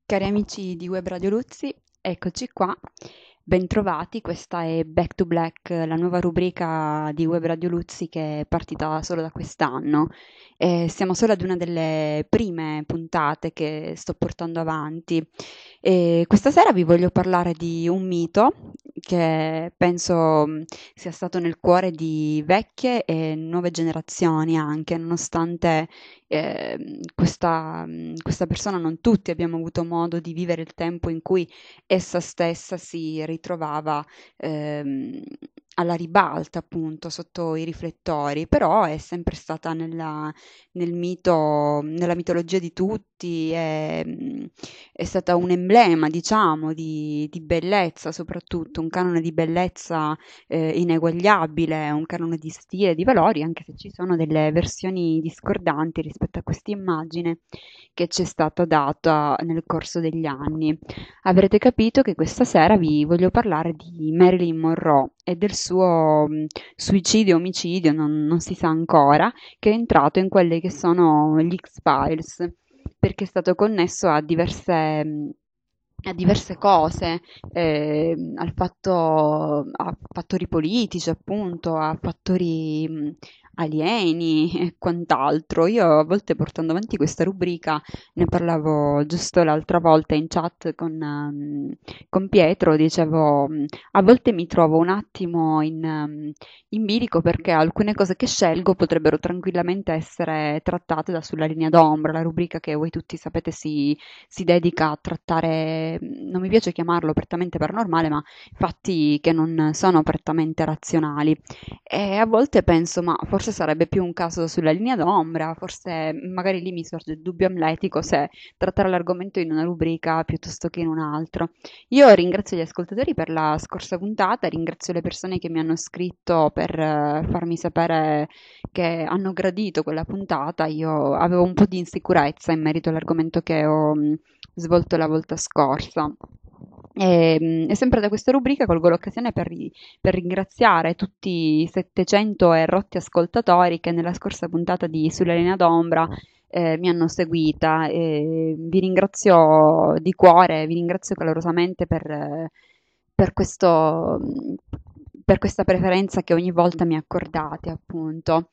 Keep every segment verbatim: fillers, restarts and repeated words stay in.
Cari amici di Web Radio Luzzi, eccoci qua, bentrovati, questa è Back to Black, la nuova rubrica di Web Radio Luzzi che è partita solo da quest'anno. E siamo solo ad una delle prime puntate che sto portando avanti. E questa sera vi voglio parlare di un mito che penso mh, sia stato nel cuore di vecchie e nuove generazioni anche, nonostante ehm, questa, mh, questa persona non tutti abbiamo avuto modo di vivere il tempo in cui essa stessa si ritrovava ehm, alla ribalta, appunto, sotto i riflettori, però è sempre stata nella, nel mito, nella mitologia di tutti, è, mh, è stata un emblema, diciamo, di, di bellezza, soprattutto un canone di bellezza eh, ineguagliabile, un canone di stile, di valori, anche se ci sono delle versioni discordanti rispetto a questa immagine che ci è stata data nel corso degli anni. Avrete capito che questa sera vi voglio parlare di Marilyn Monroe e del suo mh, suicidio, omicidio, non, non si sa ancora, che è entrato in quelli che sono gli X-Files, perché è stato connesso a diverse, mh, a diverse cose, ehm, al fatto, a fattori politici, appunto, a fattori mh, alieni e quant'altro. Io a volte portando avanti questa rubrica ne parlavo giusto l'altra volta in chat con, ehm, con Pietro, dicevo, mh, a volte mi trovo un attimo in, ehm, in bilico perché alcune cose che scelgo potrebbero tranquillamente essere trattate da Sulla linea d'ombra, la rubrica che voi tutti sapete si, si dedica a trattare, non mi piace chiamarlo prettamente paranormale, ma fatti che non sono prettamente razionali. E a volte penso, ma forse sarebbe più un caso Sulla linea d'ombra, forse magari lì mi sorge il dubbio amletico se trattare l'argomento in una rubrica piuttosto che in un altro. Io ringrazio gli ascoltatori per la scorsa puntata, ringrazio le persone che mi hanno scritto per eh, farmi sapere che hanno gradito quella puntata. Io avevo un po' di insicurezza in merito all'argomento che ho mh, svolto la volta scorsa. E, mh, e sempre da questa rubrica colgo l'occasione per, ri- per ringraziare tutti i settecento e rotti ascoltatori che nella scorsa puntata di Sulla linea d'ombra eh, mi hanno seguita. E vi ringrazio di cuore, vi ringrazio calorosamente per, eh, per questo, mh, per questa preferenza che ogni volta mi accordate, appunto.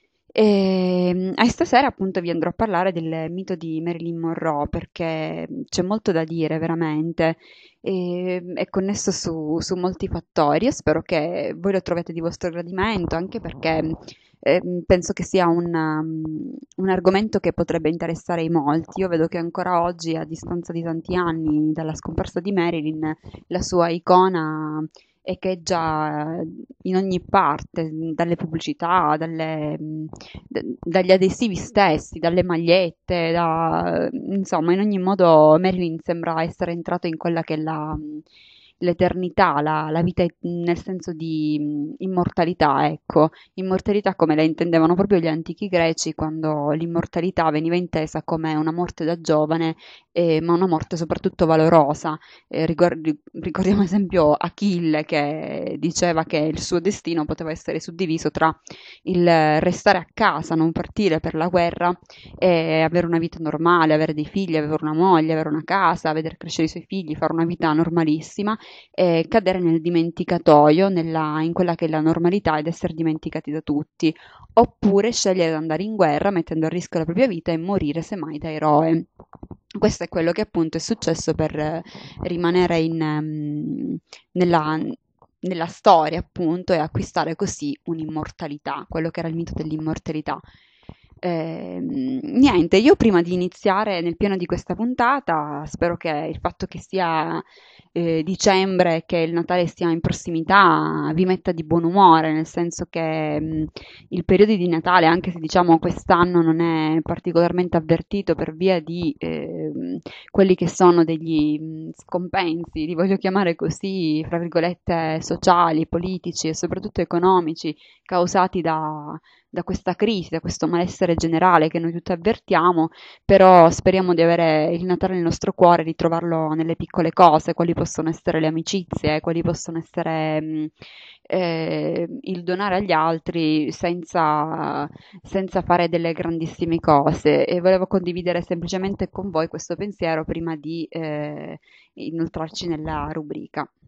E a stasera appunto vi andrò a parlare del mito di Marilyn Monroe perché c'è molto da dire veramente e è connesso su, su molti fattori. Io spero che voi lo troviate di vostro gradimento, anche perché eh, penso che sia un, um, un argomento che potrebbe interessare in molti. Io vedo che ancora oggi, a distanza di tanti anni dalla scomparsa di Marilyn, la sua icona echeggia in ogni parte, dalle pubblicità, dalle, mh, d- dagli adesivi stessi, dalle magliette, da, insomma, in ogni modo Marilyn sembra essere entrato in quella che è la, mh, l'eternità, la, la vita nel senso di mh, immortalità, ecco, immortalità come la intendevano proprio gli antichi greci, quando l'immortalità veniva intesa come una morte da giovane, eh, ma una morte soprattutto valorosa. Eh, ricor- ricordiamo ad esempio Achille che diceva che il suo destino poteva essere suddiviso tra il restare a casa, non partire per la guerra e avere una vita normale, avere dei figli, avere una moglie, avere una casa, vedere crescere i suoi figli, fare una vita normalissima e cadere nel dimenticatoio, nella- in quella che è la normalità ed essere dimenticati da tutti, oppure scegliere di andare in guerra mettendo a rischio la propria vita e morire semmai da eroe. Questo è quello che appunto è successo per eh, rimanere in, ehm, nella, nella storia, appunto, e acquistare così un'immortalità, quello che era il mito dell'immortalità. Ehm, niente, io prima di iniziare nel pieno di questa puntata, spero che il fatto che sia eh, dicembre e che il Natale sia in prossimità vi metta di buon umore, nel senso che mh, il periodo di Natale, anche se diciamo quest'anno non è particolarmente avvertito per via di ehm, quelli che sono degli mh, scompensi, li voglio chiamare così, fra virgolette, sociali, politici e soprattutto economici, causati da da questa crisi, da questo malessere generale che noi tutti avvertiamo, però speriamo di avere il Natale nel nostro cuore, di trovarlo nelle piccole cose, quali possono essere le amicizie, quali possono essere mh, eh, il donare agli altri senza, senza fare delle grandissime cose e volevo condividere semplicemente con voi questo pensiero prima di eh, inoltrarci nella rubrica.